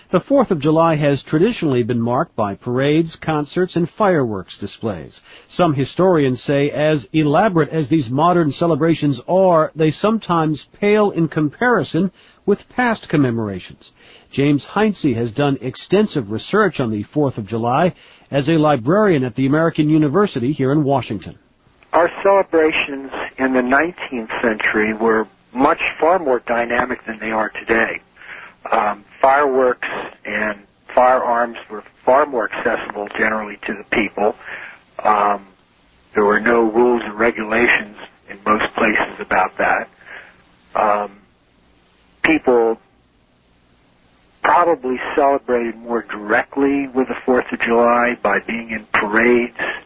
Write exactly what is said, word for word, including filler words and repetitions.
The fourth of July has traditionally been marked by parades, concerts, and fireworks displays. Some historians say as elaborate as these modern celebrations are, they sometimes pale in comparison with past commemorations. James Heinze has done extensive research on the fourth of July as a librarian at the American University here in Washington. Our celebrations in the nineteenth century were much far more dynamic than they are today. Um, fireworks and firearms were far more accessible generally to the people. Um, there were no rules and regulations in most places about that. Um, people probably celebrated more directly with the fourth of July by being in parades